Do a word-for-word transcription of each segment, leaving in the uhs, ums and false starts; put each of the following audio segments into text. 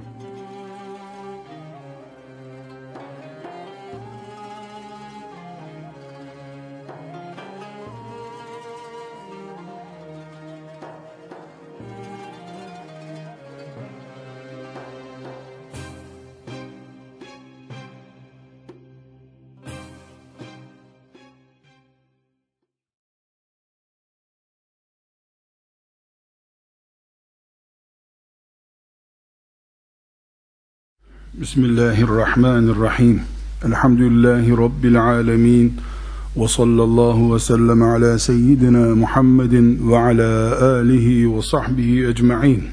Bismillahirrahmanirrahim. Elhamdülillahi Rabbil alemin. Ve sallallahu ve sellem ala seyyidina Muhammedin ve ala alihi ve sahbihi ecma'in.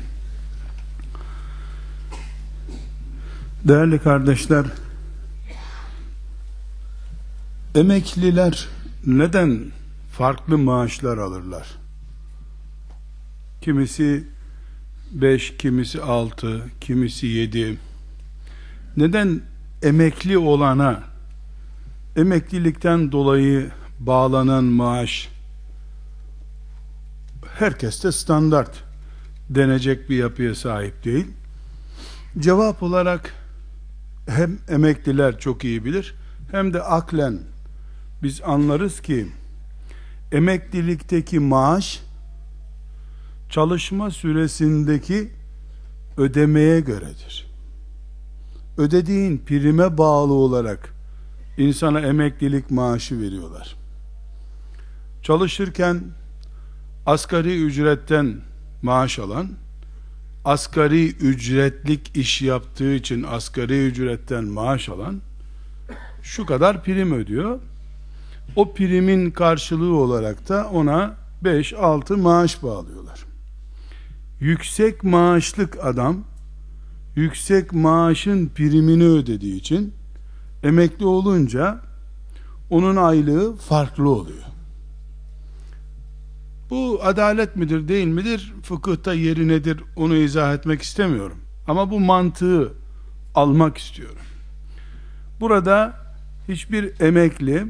Değerli kardeşler, emekliler neden farklı maaşlar alırlar? Kimisi beş, kimisi altı, kimisi yedi. Neden emekli olana emeklilikten dolayı bağlanan maaş herkeste standart denecek bir yapıya sahip değil? Cevap olarak hem emekliler çok iyi bilir, hem de aklen biz anlarız ki emeklilikteki maaş çalışma süresindeki ödemeye göredir. Ödediğin prime bağlı olarak insana emeklilik maaşı veriyorlar. Çalışırken asgari ücretten maaş alan, asgari ücretlik iş yaptığı için asgari ücretten maaş alan şu kadar prim ödüyor. O primin karşılığı olarak da ona beş altı maaş bağlıyorlar. Yüksek maaşlık adam yüksek maaşın primini ödediği için emekli olunca onun aylığı farklı oluyor. Bu adalet midir değil midir? Fıkıhta yeri nedir? Onu izah etmek istemiyorum. Ama bu mantığı almak istiyorum. Burada hiçbir emekli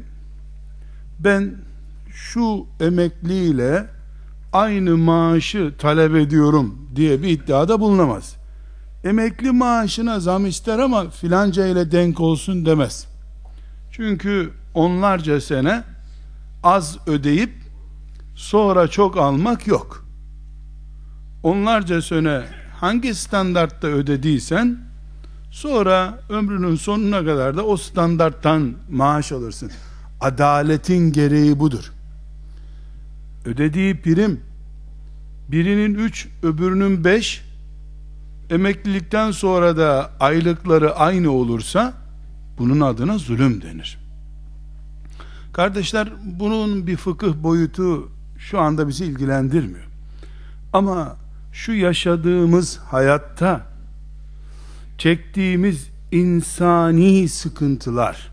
ben şu emekliyle aynı maaşı talep ediyorum diye bir iddiada bulunamaz. Emekli maaşına zam ister ama filanca ile denk olsun demez. Çünkü onlarca sene az ödeyip sonra çok almak yok. Onlarca sene hangi standartta ödediysen sonra ömrünün sonuna kadar da o standarttan maaş alırsın. Adaletin gereği budur. Ödediği prim birinin üç, öbürünün beş, emeklilikten sonra da aylıkları aynı olursa bunun adına zulüm denir. Kardeşler, bunun bir fıkıh boyutu şu anda bizi ilgilendirmiyor. Ama şu yaşadığımız hayatta çektiğimiz insani sıkıntılar,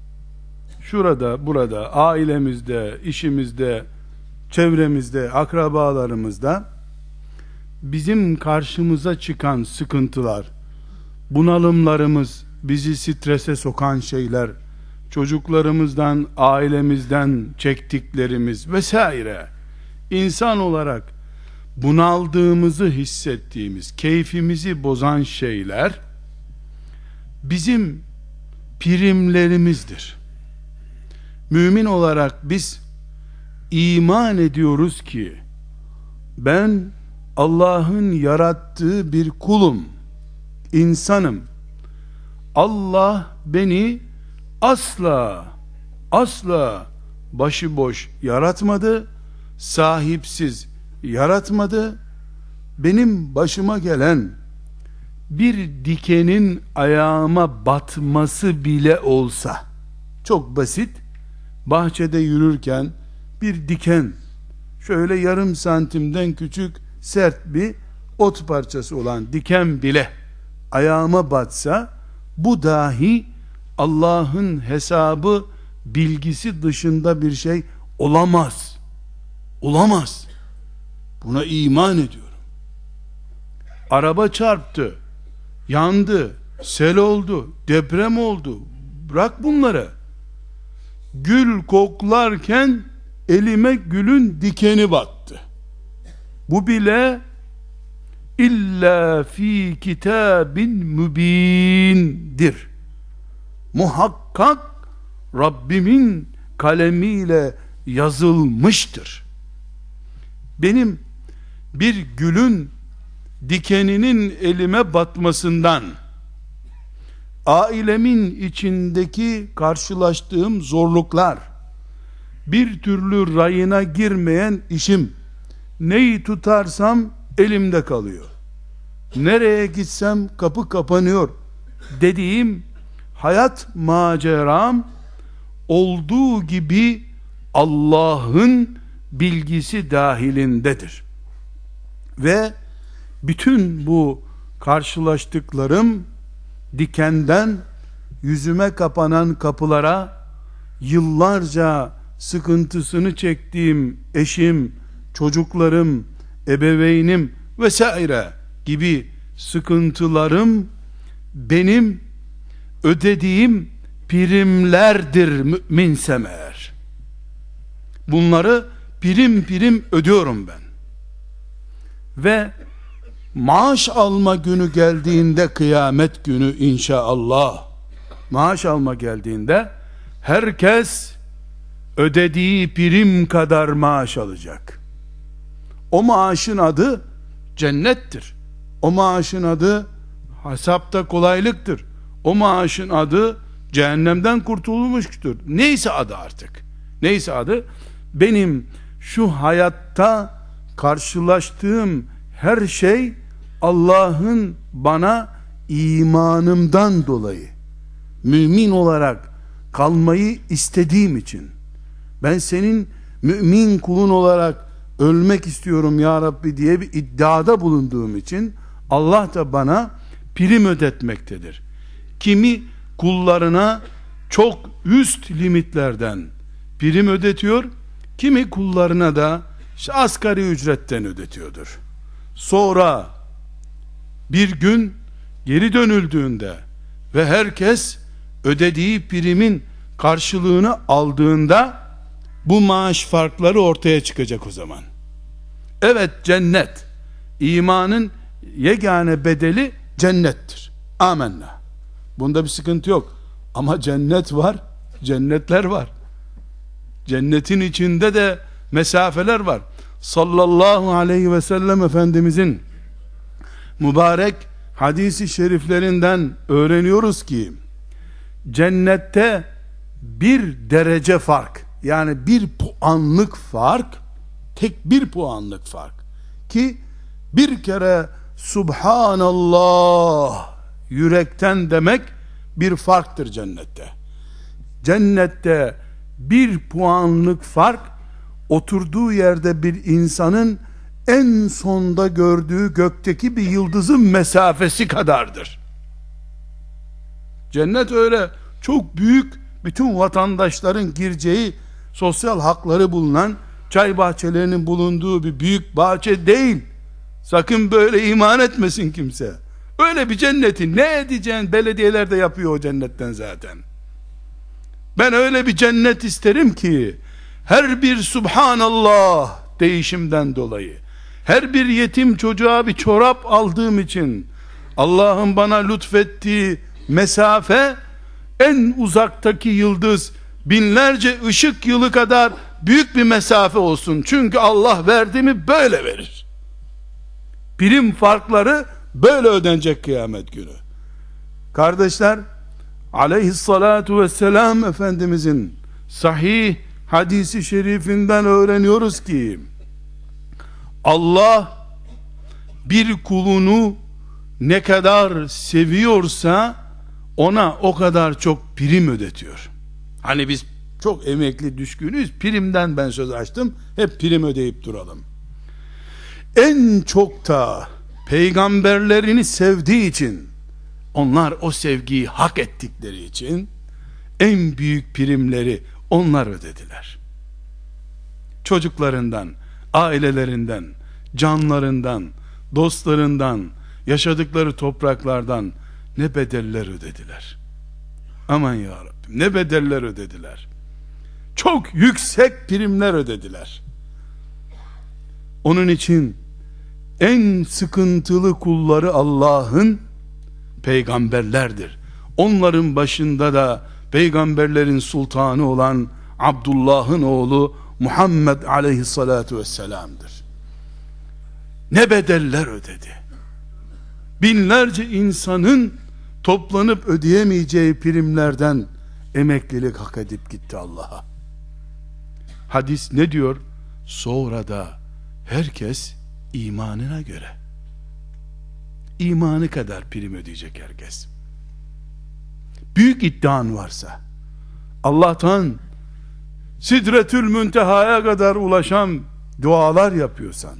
şurada, burada, ailemizde, işimizde, çevremizde, akrabalarımızda bizim karşımıza çıkan sıkıntılar, bunalımlarımız, bizi strese sokan şeyler, çocuklarımızdan, ailemizden çektiklerimiz vesaire, insan olarak bunaldığımızı hissettiğimiz, keyfimizi bozan şeyler bizim primlerimizdir. Mümin olarak biz iman ediyoruz ki ben Allah'ın yarattığı bir kulum, insanım. Allah beni asla asla başıboş yaratmadı, sahipsiz yaratmadı. Benim başıma gelen bir dikenin ayağıma batması bile olsa, çok basit, bahçede yürürken bir diken, şöyle yarım santimden küçük sert bir ot parçası olan diken bile ayağıma batsa, bu dahi Allah'ın hesabı, bilgisi dışında bir şey olamaz. Olamaz. Buna iman ediyorum. Araba çarptı, yandı, sel oldu, deprem oldu. Bırak bunları. Gül koklarken elime gülün dikeni battı. Bu bile illa fi kitabin mübindir. Muhakkak Rabbimin kalemiyle yazılmıştır. Benim bir gülün dikeninin elime batmasından, ailemin içindeki karşılaştığım zorluklar, bir türlü rayına girmeyen işim, neyi tutarsam elimde kalıyor, nereye gitsem kapı kapanıyor dediğim hayat maceram olduğu gibi Allah'ın bilgisi dahilindedir. Ve bütün bu karşılaştıklarım dikenden yüzüme kapanan kapılara, yıllarca sıkıntısını çektiğim eşim, çocuklarım, ebeveynim vesaire gibi sıkıntılarım benim ödediğim primlerdir müminsem eğer. Bunları prim prim ödüyorum ben. Ve maaş alma günü geldiğinde, kıyamet günü inşallah, maaş alma geldiğinde herkes ödediği prim kadar maaş alacak. O maaşın adı cennettir. O maaşın adı hesapta kolaylıktır. O maaşın adı cehennemden kurtulmuştur. Neyse adı artık. Neyse adı, benim şu hayatta karşılaştığım her şey Allah'ın bana imanımdan dolayı, mümin olarak kalmayı istediğim için, ben senin mümin kulun olarak ölmek istiyorum ya Rabbi diye bir iddiada bulunduğum için Allah da bana prim ödetmektedir. Kimi kullarına çok üst limitlerden prim ödetiyor, kimi kullarına da işte asgari ücretten ödetiyordur. Sonra bir gün geri dönüldüğünde ve herkes ödediği primin karşılığını aldığında bu maaş farkları ortaya çıkacak o zaman. Evet, cennet, imanın yegane bedeli cennettir. Amenna. Bunda bir sıkıntı yok. Ama cennet var, cennetler var. Cennetin içinde de mesafeler var. Sallallahu aleyhi ve sellem Efendimizin mübarek hadisi şeriflerinden öğreniyoruz ki cennette bir derece fark, yani bir puanlık fark, tek bir puanlık fark ki bir kere Subhanallah yürekten demek bir farktır cennette. Cennette bir puanlık fark, oturduğu yerde bir insanın en sonda gördüğü gökteki bir yıldızın mesafesi kadardır. Cennet öyle çok büyük, bütün vatandaşların gireceği, sosyal hakları bulunan, çay bahçelerinin bulunduğu bir büyük bahçe değil. Sakın böyle iman etmesin kimse. Öyle bir cenneti ne edeceğin, belediyeler de yapıyor o cennetten zaten. Ben öyle bir cennet isterim ki her bir Subhanallah değişimden dolayı, her bir yetim çocuğa bir çorap aldığım için Allah'ın bana lütfettiği mesafe en uzaktaki yıldız binlerce ışık yılı kadar büyük bir mesafe olsun. Çünkü Allah verdi mi böyle verir. Prim farkları böyle ödenecek kıyamet günü. Kardeşler, aleyhissalatu vesselam Efendimizin sahih hadisi şerifinden öğreniyoruz ki Allah bir kulunu ne kadar seviyorsa ona o kadar çok prim ödetiyor. Hani biz çok emekli düşkünüz, primden ben söz açtım, hep prim ödeyip duralım. En çok da peygamberlerini sevdiği için, onlar o sevgiyi hak ettikleri için en büyük primleri onlar ödediler. Çocuklarından, ailelerinden, canlarından, dostlarından, yaşadıkları topraklardan ne bedeller ödediler. Aman ya Rabbim, ne bedeller ödediler. Çok yüksek primler ödediler. Onun için en sıkıntılı kulları Allah'ın peygamberlerdir. Onların başında da peygamberlerin sultanı olan Abdullah'ın oğlu Muhammed aleyhissalatu vesselam'dır. Ne bedeller ödedi. Binlerce insanın toplanıp ödeyemeyeceği primlerden emeklilik hak edip gitti Allah'a. Hadis ne diyor? Sonra da herkes imanına göre, imanı kadar prim ödeyecek herkes. Büyük iddian varsa, Allah'tan Sidretül Münteha'ya kadar ulaşan dualar yapıyorsan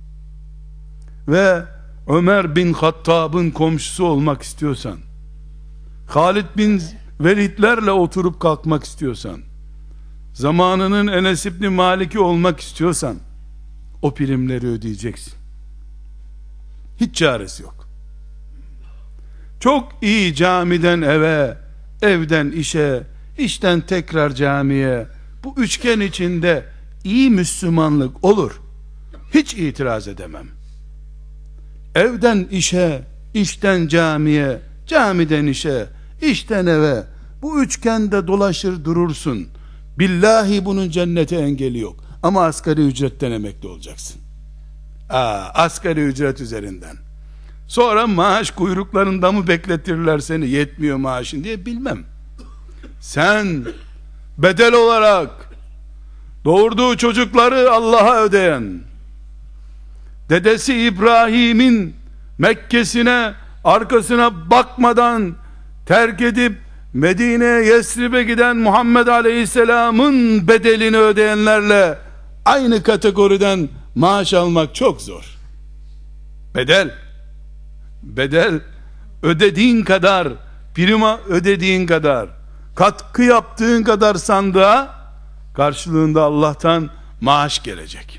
ve Ömer bin Hattab'ın komşusu olmak istiyorsan, Halid bin Velidlerle oturup kalkmak istiyorsan, zamanının Enes İbni Malik'i olmak istiyorsan, o primleri ödeyeceksin. Hiç çaresi yok. Çok iyi camiden eve, evden işe, işten tekrar camiye, bu üçgen içinde iyi Müslümanlık olur. Hiç itiraz edemem. Evden işe, işten camiye, camiden işe, işten eve, bu üçgende dolaşır durursun. Billahi bunun cennete engeli yok. Ama asgari ücretten emekli olacaksın. Aa, asgari ücret üzerinden. Sonra maaş kuyruklarında mı bekletirler seni, yetmiyor maaşın diye, bilmem. Sen bedel olarak doğurduğu çocukları Allah'a ödeyen, dedesi İbrahim'in Mekke'sine arkasına bakmadan terk edip Medine'ye, Yesrib'e giden Muhammed Aleyhisselam'ın bedelini ödeyenlerle aynı kategoriden maaş almak çok zor. Bedel bedel ödediğin kadar, prima ödediğin kadar, katkı yaptığın kadar sandığa karşılığında Allah'tan maaş gelecek.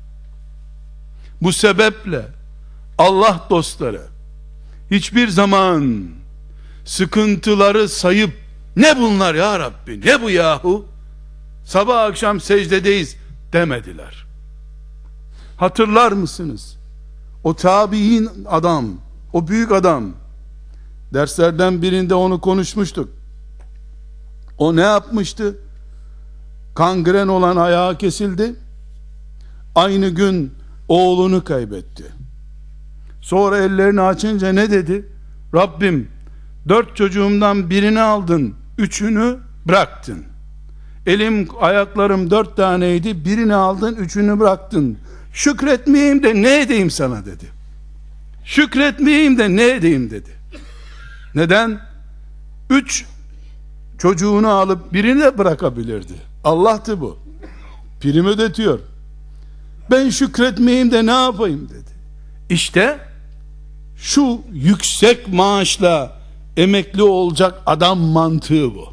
Bu sebeple Allah dostları hiçbir zaman sıkıntıları sayıp ne bunlar ya Rabbi, ne bu yahu, sabah akşam secdedeyiz demediler. Hatırlar mısınız? O tabi'in adam, o büyük adam, derslerden birinde onu konuşmuştuk. O ne yapmıştı? Kangren olan ayağı kesildi. Aynı gün oğlunu kaybetti. Sonra ellerini açınca ne dedi? Rabbim, dört çocuğumdan birini aldın, üçünü bıraktın. Elim ayaklarım dört taneydi, birini aldın, üçünü bıraktın. Şükretmeyeyim de ne edeyim sana dedi. Şükretmeyeyim de ne edeyim dedi. Neden? Üç çocuğunu alıp birini de bırakabilirdi. Allah'tı bu. Prim ödetiyor. Ben şükretmeyeyim de ne yapayım dedi. İşte şu yüksek maaşla emekli olacak adam mantığı bu.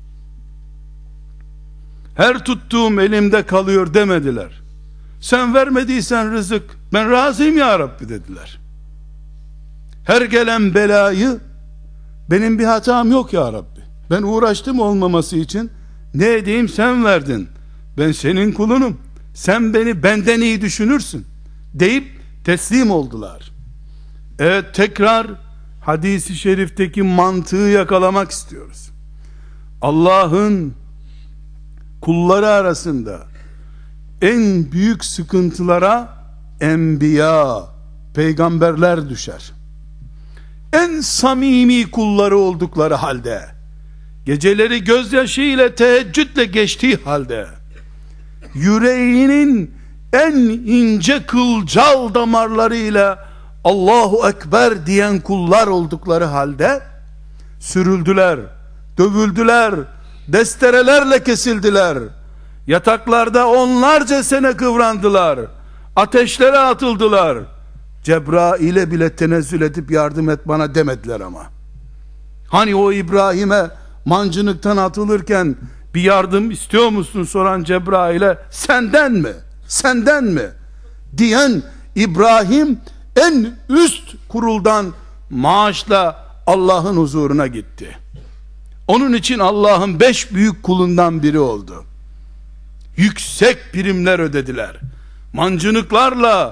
Her tuttuğum elimde kalıyor demediler. Sen vermediysen rızık, ben razıyım ya Rabbi dediler. Her gelen belayı, benim bir hatam yok ya Rabbi, ben uğraştım olmaması için, ne edeyim, sen verdin, ben senin kulunum, sen beni benden iyi düşünürsün deyip teslim oldular. Evet, tekrar hadisi şerifteki mantığı yakalamak istiyoruz. Allah'ın kulları arasında en büyük sıkıntılara enbiya, peygamberler düşer. En samimi kulları oldukları halde, geceleri gözyaşı ile teheccüdle geçtiği halde, yüreğinin en ince kılcal damarlarıyla Allahu Ekber diyen kullar oldukları halde sürüldüler, dövüldüler, desterelerle kesildiler, yataklarda onlarca sene kıvrandılar, ateşlere atıldılar. Cebrail'e bile tenezzül edip yardım et bana demediler ama. Hani o İbrahim'e mancınıktan atılırken bir yardım istiyor musun soran Cebrail'e, senden mi, senden mi diyen İbrahim en üst kuruldan maaşla Allah'ın huzuruna gitti. Onun için Allah'ın beş büyük kulundan biri oldu. Yüksek primler ödediler. Mancınıklarla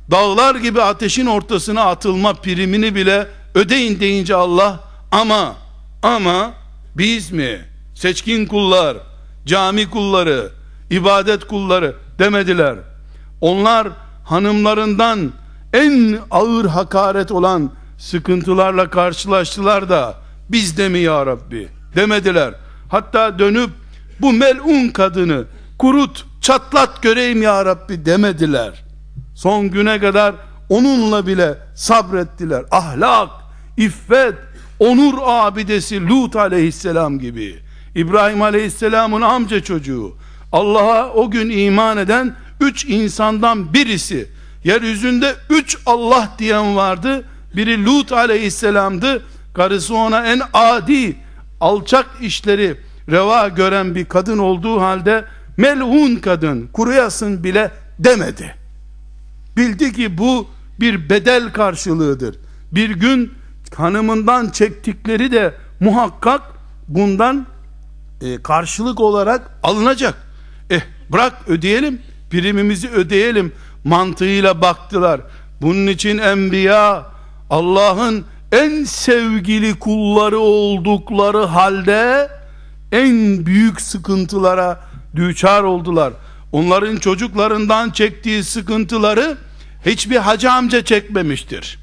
dağlar gibi ateşin ortasına atılma primini bile ödeyin deyince Allah, ama ama biz mi, seçkin kullar, cami kulları, ibadet kulları demediler. Onlar hanımlarından en ağır hakaret olan sıkıntılarla karşılaştılar da biz de mi ya Rabbi demediler. Hatta dönüp bu melun kadını kurut, çatlat göreyim ya Rabbi demediler. Son güne kadar onunla bile sabrettiler. Ahlak, iffet, onur abidesi Lut aleyhisselam gibi, İbrahim aleyhisselamın amca çocuğu, Allah'a o gün iman eden üç insandan birisi. Yeryüzünde üç Allah diyen vardı. Biri Lut aleyhisselamdı. Karısı ona en adi, alçak işleri reva gören bir kadın olduğu halde melun kadın, kuruyasın bile demedi. Bildi ki bu bir bedel karşılığıdır. Bir gün hanımından çektikleri de muhakkak bundan e, karşılık olarak alınacak. Eh bırak ödeyelim, primimizi ödeyelim mantığıyla baktılar. Bunun için enbiya Allah'ın en sevgili kulları oldukları halde en büyük sıkıntılara düçar oldular. Onların çocuklarından çektiği sıkıntıları hiçbir hacı amca çekmemiştir.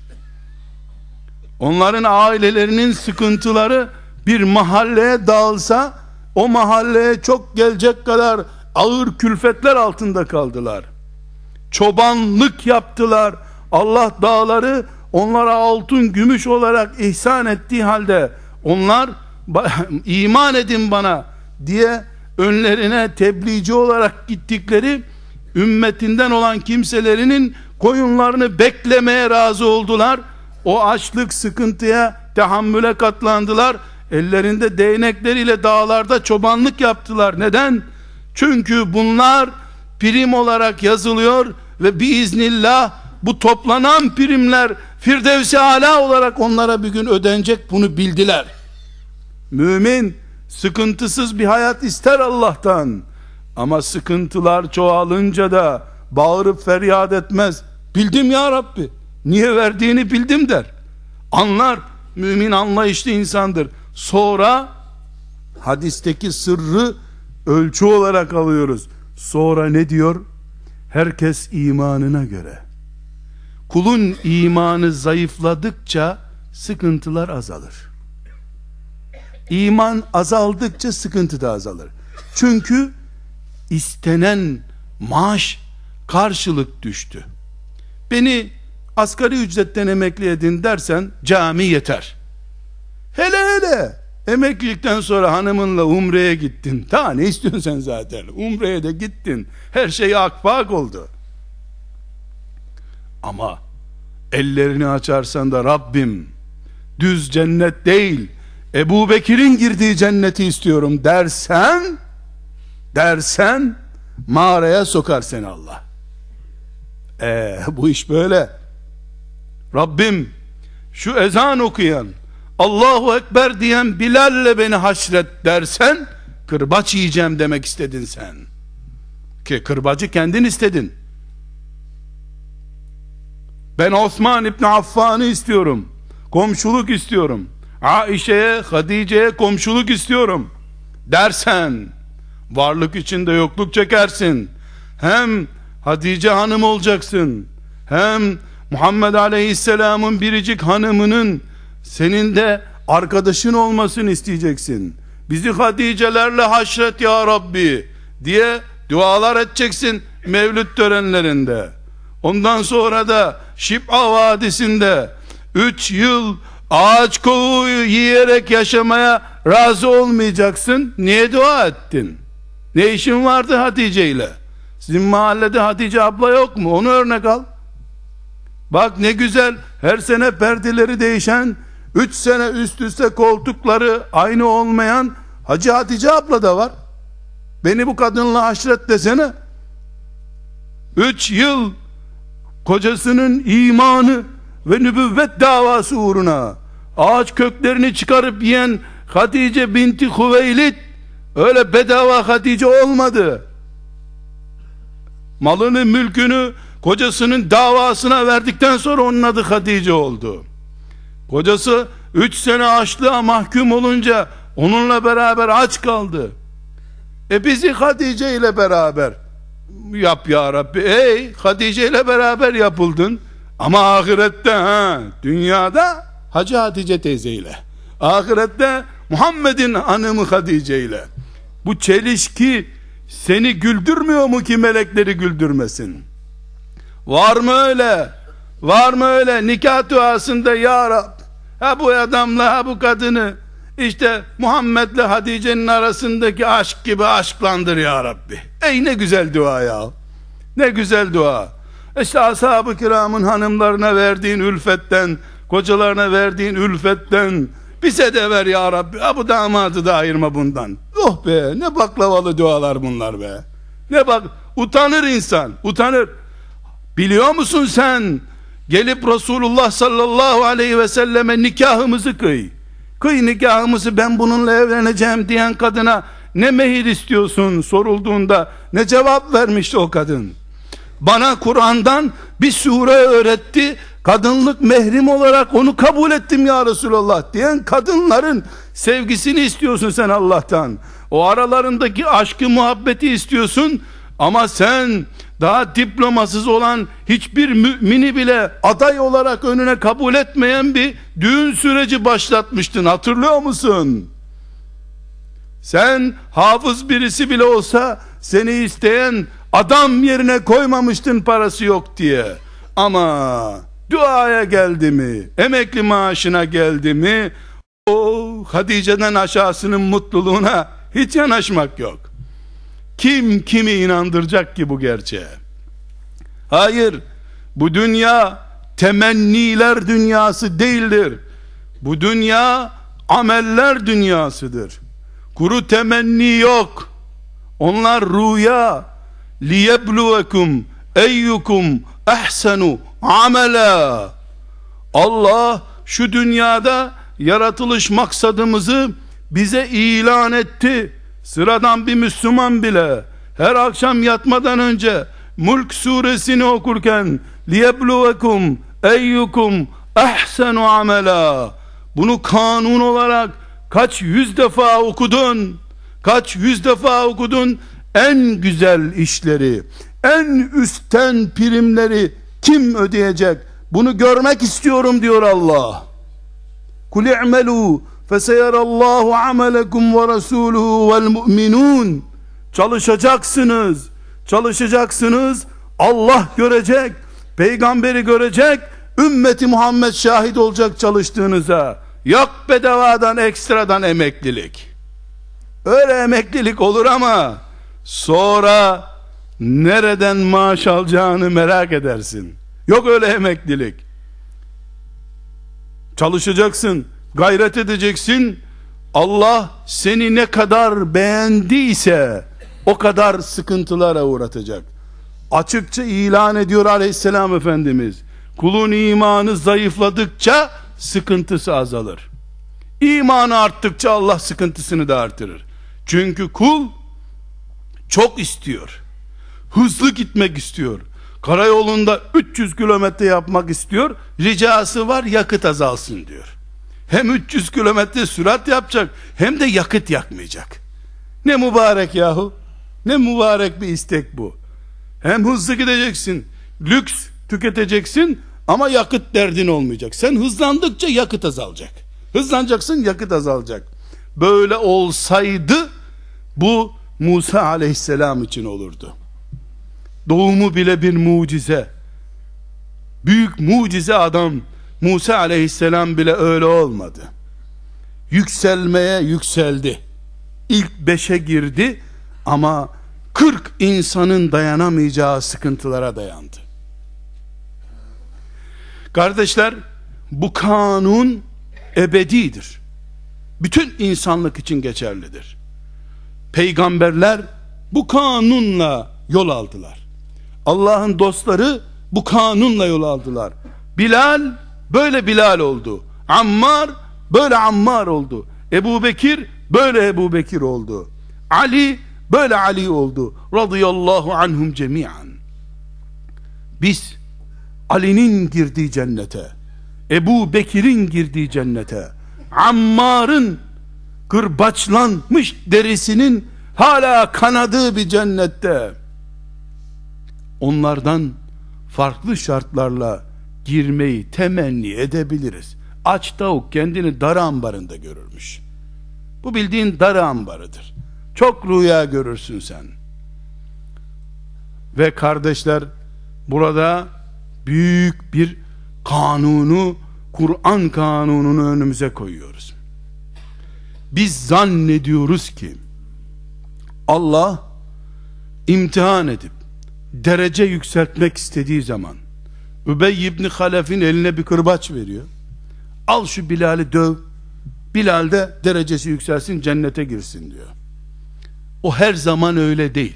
Onların ailelerinin sıkıntıları bir mahalleye dağılsa o mahalleye çok gelecek kadar ağır külfetler altında kaldılar. Çobanlık yaptılar. Allah dağları onlara altın gümüş olarak ihsan ettiği halde onlar iman edin bana diye önlerine tebliğci olarak gittikleri ümmetinden olan kimselerinin koyunlarını beklemeye razı oldular. O açlık sıkıntıya tahammüle katlandılar. Ellerinde değnekleriyle dağlarda çobanlık yaptılar. Neden? Çünkü bunlar prim olarak yazılıyor ve biiznillah bu toplanan primler Firdevs-i Ala olarak onlara bir gün ödenecek, bunu bildiler. Mümin sıkıntısız bir hayat ister Allah'tan, ama sıkıntılar çoğalınca da bağırıp feryat etmez. Bildim ya Rabbi, niye verdiğini bildim der. Anlar. Mümin anlayışlı insandır. Sonra hadisteki sırrı ölçü olarak alıyoruz. Sonra ne diyor? Herkes imanına göre. Kulun imanı zayıfladıkça sıkıntılar azalır. İman azaldıkça sıkıntı da azalır. Çünkü istenen maaş, karşılık düştü. Beni asgari ücretten emekli edin dersen cami yeter. Hele hele emeklilikten sonra hanımınla umreye gittin. Daha ne istiyorsun sen zaten? Umreye de gittin. Her şey akbak oldu. Ama ellerini açarsan da Rabbim düz cennet değil, Ebu Bekir'in girdiği cenneti istiyorum dersen dersen mağaraya sokar seni Allah. Ee, bu iş böyle. Rabbim şu ezan okuyan, Allahu Ekber diyen Bilal'le beni haşret dersen kırbaç yiyeceğim demek istedin sen. Ki kırbacı kendin istedin. Ben Osman İbni Affan'ı istiyorum. Komşuluk istiyorum. Aişe'ye, Hadice'ye komşuluk istiyorum dersen varlık içinde yokluk çekersin. Hem Hatice hanım olacaksın, hem Muhammed Aleyhisselam'ın biricik hanımının senin de arkadaşın olmasını isteyeceksin. Bizi Hatice'lerle haşret ya Rabbi diye dualar edeceksin mevlüt törenlerinde. Ondan sonra da Şib'a Vadisi'nde üç yıl ağaç kovuğu yiyerek yaşamaya razı olmayacaksın. Niye dua ettin? Ne işin vardı Hatice ile? Sizin mahallede Hatice abla yok mu? Onu örnek al. Bak ne güzel, her sene perdeleri değişen, üç sene üst üste koltukları aynı olmayan Hacı Hatice abla da var. Beni bu kadınla haşret desene. Üç yıl kocasının imanı ve nübüvvet davası uğruna ağaç köklerini çıkarıp yiyen Hatice binti Hüveylid öyle bedava Hatice olmadı. Malını, mülkünü, kocasının davasına verdikten sonra onun adı Hatice oldu. Kocası üç sene açlığa mahkum olunca onunla beraber aç kaldı. E bizi Hatice ile beraber yap ya Rabbi. Ey Hatice ile beraber yapıldın ama ahirette, ha dünyada Hacı Hatice teyze ile, ahirette Muhammed'in hanımı Hatice ile. Bu çelişki seni güldürmüyor mu ki melekleri güldürmesin? Var mı öyle? Var mı öyle? Nikah duasında ya Rab, ha bu adamla ha bu kadını işte Muhammed'le Hatice'nin arasındaki aşk gibi aşklandır ya Rabbi. Ey ne güzel dua ya. Ne güzel dua. İşte ashab-ı kiramın hanımlarına verdiğin ülfetten, kocalarına verdiğin ülfetten bize de ver ya Rabbi. Ha bu damadı da ayırma bundan. Oh be, ne baklavalı dualar bunlar be. Ne bak, utanır insan, utanır. Biliyor musun sen, gelip Resulullah sallallahu aleyhi ve selleme nikahımızı kıy. Kıy nikahımızı, ben bununla evleneceğim diyen kadına ne mehir istiyorsun sorulduğunda ne cevap vermişti o kadın? Bana Kur'an'dan bir sure öğretti, kadınlık mehrim olarak onu kabul ettim ya Resulallah diyen kadınların sevgisini istiyorsun sen Allah'tan. O aralarındaki aşkı, muhabbeti istiyorsun ama sen daha diplomasız olan hiçbir mümini bile aday olarak önüne kabul etmeyen bir düğün süreci başlatmıştın, hatırlıyor musun? Sen hafız birisi bile olsa seni isteyen adam yerine koymamıştın parası yok diye. Ama duaya geldi mi, emekli maaşına geldi mi, o Hatice'den aşağısının mutluluğuna hiç yanaşmak yok. Kim kimi inandıracak ki bu gerçeğe? Hayır, bu dünya temenniler dünyası değildir. Bu dünya ameller dünyasıdır. Kuru temenni yok. Onlar rüya. liyebluvekum eyyukum ehsenu amela. Allah şu dünyada yaratılış maksadımızı bize ilan etti. Sıradan bir Müslüman bile her akşam yatmadan önce Mulk suresini okurken liyebluvekum eyyukum ehsenu amela, bunu kanun olarak kaç yüz defa okudun, kaç yüz defa okudun. En güzel işleri, en üstten primleri kim ödeyecek? Bunu görmek istiyorum diyor Allah. Kul i'melû feseyerallahu amelekum ve rasuluhu vel mu'minun. Çalışacaksınız, çalışacaksınız. Allah görecek, peygamberi görecek, ümmeti Muhammed şahit olacak çalıştığınıza. Yok bedavadan, ekstradan emeklilik. Öyle emeklilik olur ama sonra nereden maaş alacağını merak edersin. Yok öyle emeklilik. Çalışacaksın, gayret edeceksin. Allah seni ne kadar beğendiyse o kadar sıkıntılara uğratacak. Açıkça ilan ediyor Aleyhisselam Efendimiz. Kulun imanı zayıfladıkça sıkıntısı azalır. İmanı arttıkça Allah sıkıntısını da artırır. Çünkü kul çok istiyor. Hızlı gitmek istiyor. Karayolunda üç yüz kilometre yapmak istiyor. Ricası var, yakıt azalsın diyor. Hem üç yüz kilometre sürat yapacak, hem de yakıt yakmayacak. Ne mübarek yahu. Ne mübarek bir istek bu. Hem hızlı gideceksin, lüks tüketeceksin ama yakıt derdin olmayacak. Sen hızlandıkça yakıt azalacak. Hızlanacaksın, yakıt azalacak. Böyle olsaydı bu Musa aleyhisselam için olurdu. Doğumu bile bir mucize. Büyük mucize adam Musa aleyhisselam bile öyle olmadı. Yükselmeye yükseldi. İlk beşe girdi ama kırk insanın dayanamayacağı sıkıntılara dayandı. Kardeşler, bu kanun ebedidir. Bütün insanlık için geçerlidir. Peygamberler bu kanunla yol aldılar. Allah'ın dostları bu kanunla yol aldılar. Bilal böyle Bilal oldu. Ammar böyle Ammar oldu. Ebu Bekir böyle Ebu Bekir oldu. Ali böyle Ali oldu. Radıyallahu anhum cemiyan. Biz Ali'nin girdiği cennete, Ebu Bekir'in girdiği cennete, Ammar'ın kırbaçlanmış derisinin hala kanadığı bir cennette, onlardan farklı şartlarla girmeyi temenni edebiliriz. Aç tavuk kendini dar ambarında görürmüş. Bu bildiğin dar ambarıdır. Çok rüya görürsün sen. Ve kardeşler, burada büyük bir kanunu, Kur'an kanununu önümüze koyuyoruz. Biz zannediyoruz ki Allah imtihan edip derece yükseltmek istediği zaman Übey ibn Halef'in eline bir kırbaç veriyor. Al şu Bilal'i döv, Bilal de derecesi yükselsin, cennete girsin diyor. O her zaman öyle değil.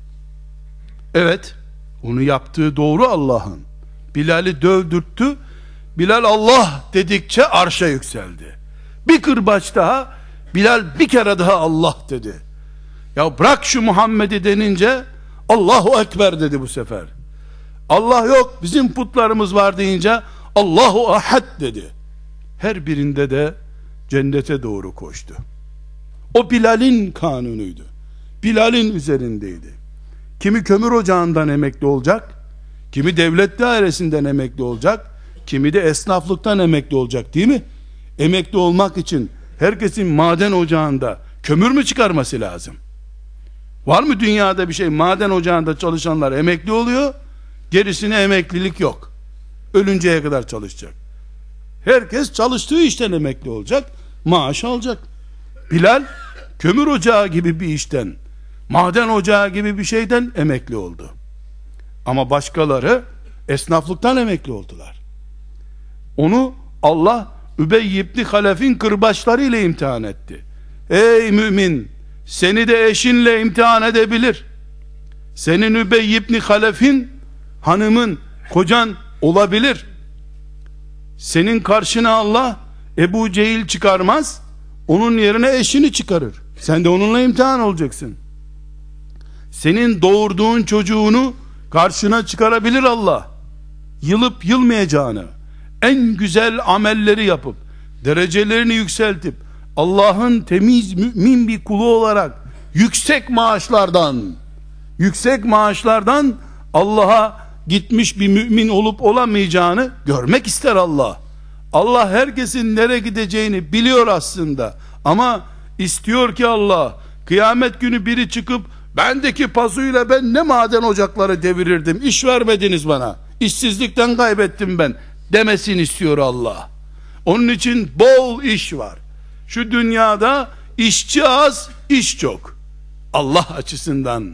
Evet, onu yaptığı doğru Allah'ın. Bilal'i dövdürttü. Bilal Allah dedikçe arşa yükseldi. Bir kırbaç daha, Bilal bir kere daha Allah dedi. Ya bırak şu Muhammed'i denince Allahu Ekber dedi bu sefer. Allah yok, bizim putlarımız var deyince Allahu Ahad dedi. Her birinde de cennete doğru koştu. O Bilal'in kanunuydu. Bilal'in üzerindeydi. Kimi kömür ocağından emekli olacak, kimi devlet dairesinden emekli olacak, kimi de esnaflıktan emekli olacak, değil mi? Emekli olmak için herkesin maden ocağında kömür mü çıkarması lazım? Var mı dünyada bir şey? Maden ocağında çalışanlar emekli oluyor, gerisine emeklilik yok. Ölünceye kadar çalışacak. Herkes çalıştığı işten emekli olacak, maaş alacak. Bilal kömür ocağı gibi bir işten, maden ocağı gibi bir şeyden emekli oldu. Ama başkaları esnaflıktan emekli oldular. Onu Allah Übey ibn Halef'in kırbaçlarıyla imtihan etti. Ey mümin, seni de eşinle imtihan edebilir. Senin Übey ibn Halef'in hanımın, kocan olabilir. Senin karşına Allah Ebu Cehil çıkarmaz, onun yerine eşini çıkarır. Sen de onunla imtihan olacaksın. Senin doğurduğun çocuğunu karşına çıkarabilir Allah. Yılıp yılmayacağını, en güzel amelleri yapıp derecelerini yükseltip Allah'ın temiz mümin bir kulu olarak yüksek maaşlardan yüksek maaşlardan Allah'a gitmiş bir mümin olup olamayacağını görmek ister Allah. Allah herkesin nereye gideceğini biliyor aslında, ama istiyor ki Allah kıyamet günü biri çıkıp bendeki pasuyla ben ne maden ocakları devirirdim, iş vermediniz bana, işsizlikten kaybettim ben demesini istiyor Allah. Onun için bol iş var. Şu dünyada işçi az, iş çok. Allah açısından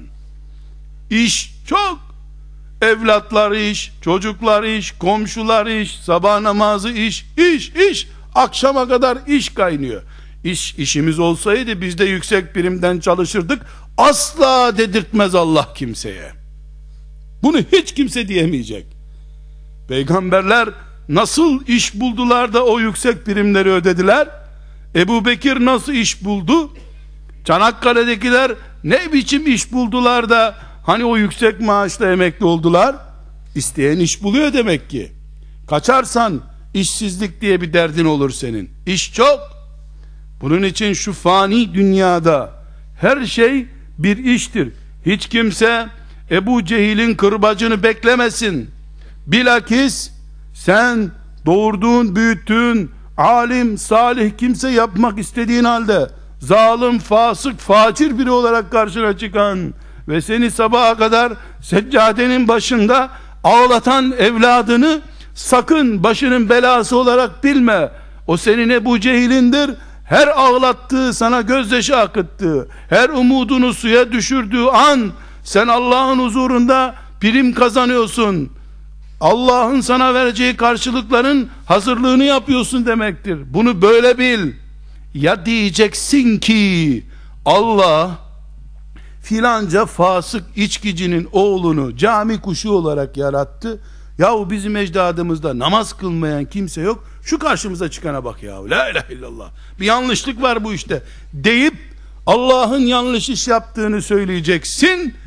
iş çok. Evlatlar iş, çocuklar iş, komşular iş, sabah namazı iş, iş, iş. Akşama kadar iş kaynıyor. İş, işimiz olsaydı biz de yüksek primden çalışırdık. Asla dedirtmez Allah kimseye. Bunu hiç kimse diyemeyecek. Peygamberler nasıl iş buldular da o yüksek primleri ödediler? Ebu Bekir nasıl iş buldu? Çanakkale'dekiler ne biçim iş buldular da hani o yüksek maaşla emekli oldular? İsteyen iş buluyor demek ki. Kaçarsan işsizlik diye bir derdin olur senin. İş çok. Bunun için şu fani dünyada her şey bir iştir. Hiç kimse Ebu Cehil'in kırbacını beklemesin. Bilakis sen doğurduğun, büyüttüğün alim, salih kimse yapmak istediğin halde zalim, fasık, facir biri olarak karşına çıkan ve seni sabaha kadar seccadenin başında ağlatan evladını sakın başının belası olarak bilme. O senin Ebu Cehil'indir. Her ağlattığı, sana gözyaşı akıttığı, her umudunu suya düşürdüğü an sen Allah'ın huzurunda prim kazanıyorsun. Allah'ın sana vereceği karşılıkların hazırlığını yapıyorsun demektir. Bunu böyle bil. Ya diyeceksin ki Allah filanca fasık içkicinin oğlunu cami kuşu olarak yarattı. Yahu bizim ecdadımızda namaz kılmayan kimse yok. Şu karşımıza çıkana bak ya. La ilahe illallah. Bir yanlışlık var bu işte deyip Allah'ın yanlış iş yaptığını söyleyeceksin.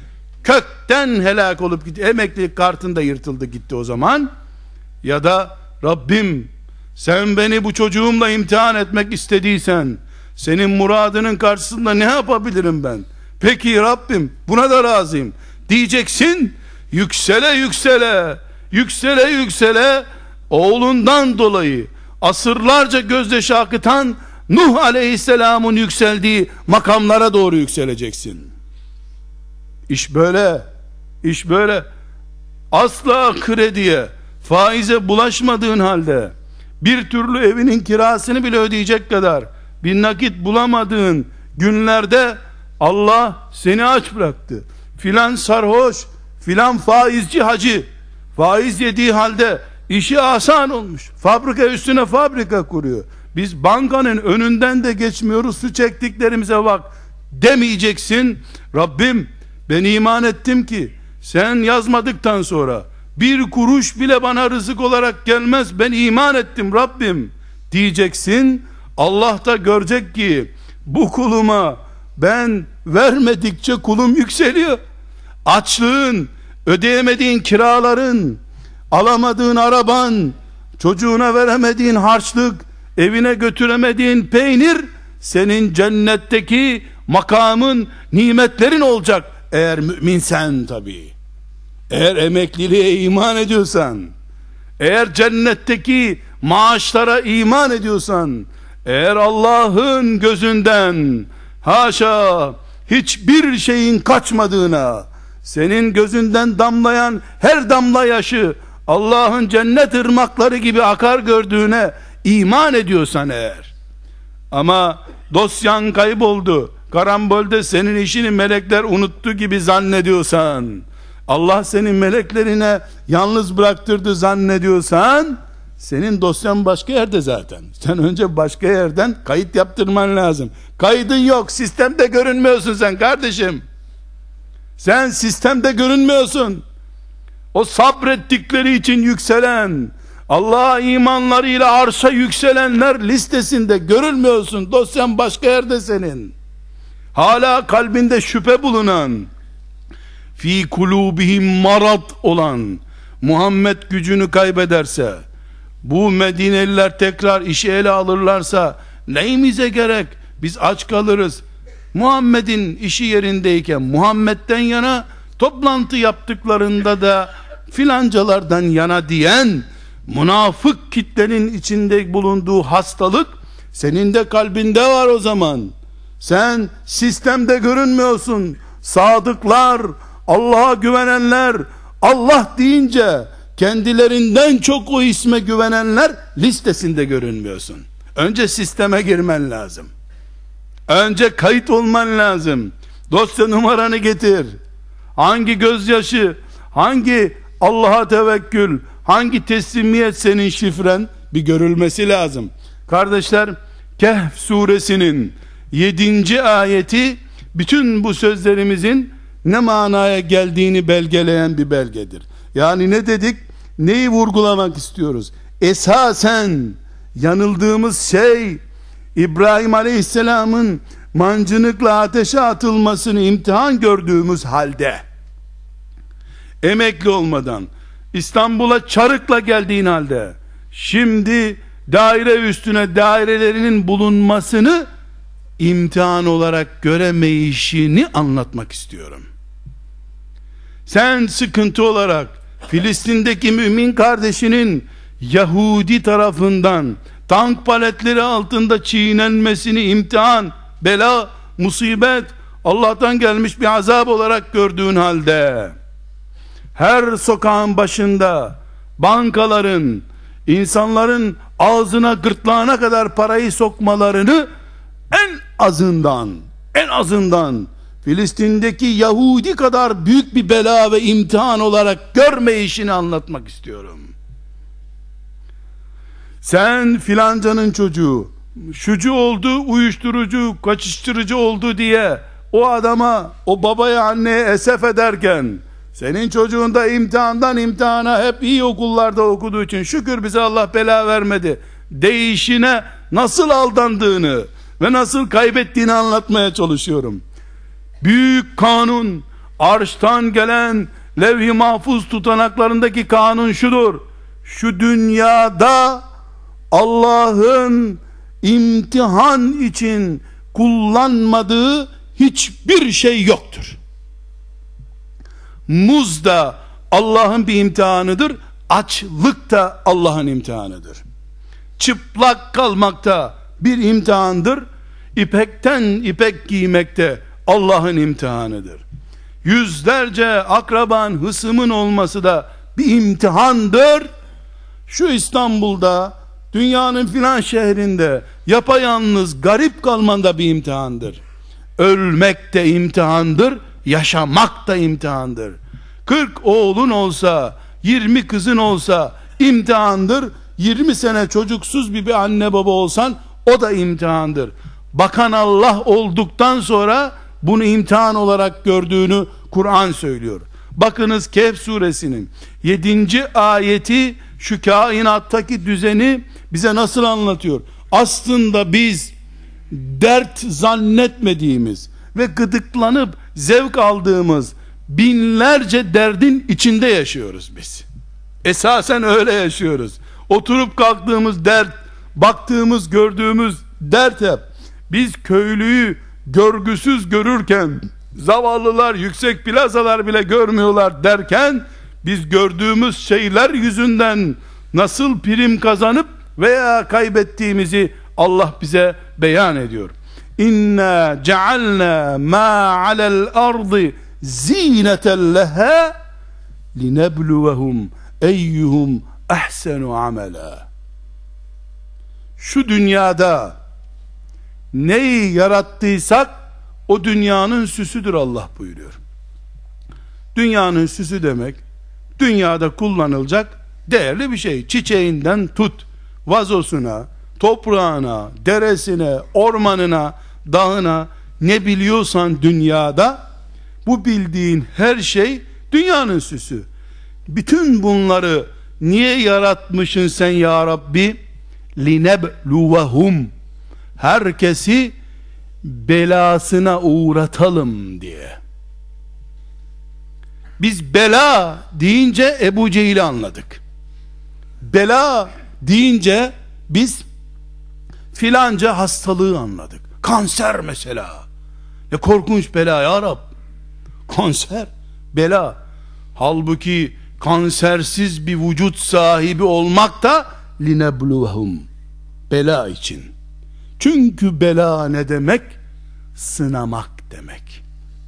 kökten helak olup gitti. Emeklilik kartında yırtıldı gitti o zaman. Ya da Rabbim sen beni bu çocuğumla imtihan etmek istediysen senin muradının karşısında ne yapabilirim ben? Peki Rabbim buna da razıyım diyeceksin. Yüksele yüksele yüksele yüksele oğlundan dolayı asırlarca gözyaşı akıtan Nuh Aleyhisselam'ın yükseldiği makamlara doğru yükseleceksin. İş böyle. İş böyle. Asla krediye, faize bulaşmadığın halde bir türlü evinin kirasını bile ödeyecek kadar bir nakit bulamadığın günlerde Allah seni aç bıraktı. Filan sarhoş, filan faizci hacı faiz yediği halde işi asan olmuş. Fabrika üstüne fabrika kuruyor. Biz bankanın önünden de geçmiyoruz, su çektiklerimize bak demeyeceksin. Rabbim ben iman ettim ki sen yazmadıktan sonra bir kuruş bile bana rızık olarak gelmez, ben iman ettim Rabbim diyeceksin. Allah da görecek ki bu kuluma ben vermedikçe kulum yükseliyor. Açlığın, ödeyemediğin kiraların, alamadığın araban, çocuğuna veremediğin harçlık, evine götüremediğin peynir senin cennetteki makamın, nimetlerin olacak. Eğer müminsen tabii. Eğer emekliliğe iman ediyorsan, eğer cennetteki maaşlara iman ediyorsan, eğer Allah'ın gözünden haşa hiçbir şeyin kaçmadığına, senin gözünden damlayan her damla yaşı Allah'ın cennet ırmakları gibi akar gördüğüne iman ediyorsan eğer, ama dosyan kayboldu, karambolde senin işini melekler unuttu gibi zannediyorsan, Allah senin meleklerine yalnız bıraktırdı zannediyorsan, senin dosyan başka yerde zaten. Sen önce başka yerden kayıt yaptırman lazım. Kaydın yok, sistemde görünmüyorsun sen kardeşim. Sen sistemde görünmüyorsun. O sabrettikleri için yükselen, Allah'a imanlarıyla arşa yükselenler listesinde görülmüyorsun. Dosyan başka yerde senin. Hala kalbinde şüphe bulunan, fi kulubihim marad olan, Muhammed gücünü kaybederse, bu Medineliler tekrar işi ele alırlarsa neyimize gerek, biz aç kalırız. Muhammed'in işi yerindeyken Muhammed'den yana, toplantı yaptıklarında da filancalardan yana diyen münafık kitlenin içinde bulunduğu hastalık senin de kalbinde var o zaman. Sen sistemde görünmüyorsun. Sadıklar, Allah'a güvenenler, Allah deyince kendilerinden çok o isme güvenenler listesinde görünmüyorsun. Önce sisteme girmen lazım. Önce kayıt olman lazım. Dosya numaranı getir. Hangi gözyaşı, hangi Allah'a tevekkül, hangi teslimiyet senin şifren bir görülmesi lazım. Kardeşler, Kehf suresinin yedinci ayeti bütün bu sözlerimizin ne manaya geldiğini belgeleyen bir belgedir. Yani ne dedik? Neyi vurgulamak istiyoruz? Esasen yanıldığımız şey, İbrahim Aleyhisselam'ın mancınıkla ateşe atılmasını imtihan gördüğümüz halde, emekli olmadan, İstanbul'a çarıkla geldiğin halde, şimdi daire üstüne dairelerinin bulunmasını imtihan olarak göremeyişini anlatmak istiyorum. Sen sıkıntı olarak Filistin'deki mümin kardeşinin Yahudi tarafından tank paletleri altında çiğnenmesini imtihan, bela, musibet, Allah'tan gelmiş bir azap olarak gördüğün halde, her sokağın başında bankaların, insanların ağzına, gırtlağına kadar parayı sokmalarını en azından en azından Filistin'deki Yahudi kadar büyük bir bela ve imtihan olarak görmeyişini anlatmak istiyorum. Sen filancanın çocuğu, şucu oldu, uyuşturucu, kaçıştırıcı oldu diye o adama, o babaya, anneye esef ederken, senin çocuğun da imtihandan imtihana hep iyi okullarda okuduğu için şükür bize Allah bela vermedi deyişine nasıl aldandığını ve nasıl kaybettiğini anlatmaya çalışıyorum. Büyük kanun, Arştan gelen levh-i mahfuz tutanaklarındaki kanun şudur: şu dünyada Allah'ın imtihan için kullanmadığı hiçbir şey yoktur. Muz da Allah'ın bir imtihanıdır, açlık da Allah'ın imtihanıdır. Çıplak kalmak da bir imtihandır, ipekten ipek giymek de Allah'ın imtihanıdır. Yüzlerce akraban, hısımın olması da bir imtihandır. Şu İstanbul'da, dünyanın filan şehrinde yapayalnız garip kalman da bir imtihandır. Ölmek de imtihandır, yaşamak da imtihandır. kırk oğlun olsa, yirmi kızın olsa imtihandır. yirmi sene çocuksuz bir, bir anne baba olsan o da imtihandır. Bakan Allah olduktan sonra bunu imtihan olarak gördüğünü Kur'an söylüyor. Bakınız Kehf suresinin yedinci ayeti şu kainattaki düzeni bize nasıl anlatıyor? Aslında biz dert zannetmediğimiz ve gıdıklanıp zevk aldığımız binlerce derdin içinde yaşıyoruz biz. Esasen öyle yaşıyoruz. Oturup kalktığımız dert, baktığımız gördüğümüz dert hep. Biz köylüyü görgüsüz görürken, zavallılar yüksek plazalar bile görmüyorlar derken, biz gördüğümüz şeyler yüzünden nasıl prim kazanıp veya kaybettiğimizi Allah bize beyan ediyor. İnna cealna ma alel ardı zineten leha linebluvehum eyyuhum ahsenu amela. Şu dünyada neyi yarattıysak o dünyanın süsüdür Allah buyuruyor. Dünyanın süsü demek, dünyada kullanılacak değerli bir şey. Çiçeğinden tut, vazosuna, toprağına, deresine, ormanına, dağına, ne biliyorsan dünyada, bu bildiğin her şey dünyanın süsü. Bütün bunları niye yaratmışsın sen ya Rabbi? linebluvehum, herkesi belasına uğratalım diye. Biz bela deyince Ebu Cehil'i anladık. Bela deyince biz filanca hastalığı anladık. Kanser mesela. Ne korkunç bela ya Rab. Kanser, bela. Halbuki kansersiz bir vücut sahibi olmak da linebluvehum, bela için. Çünkü bela ne demek? Sınamak demek.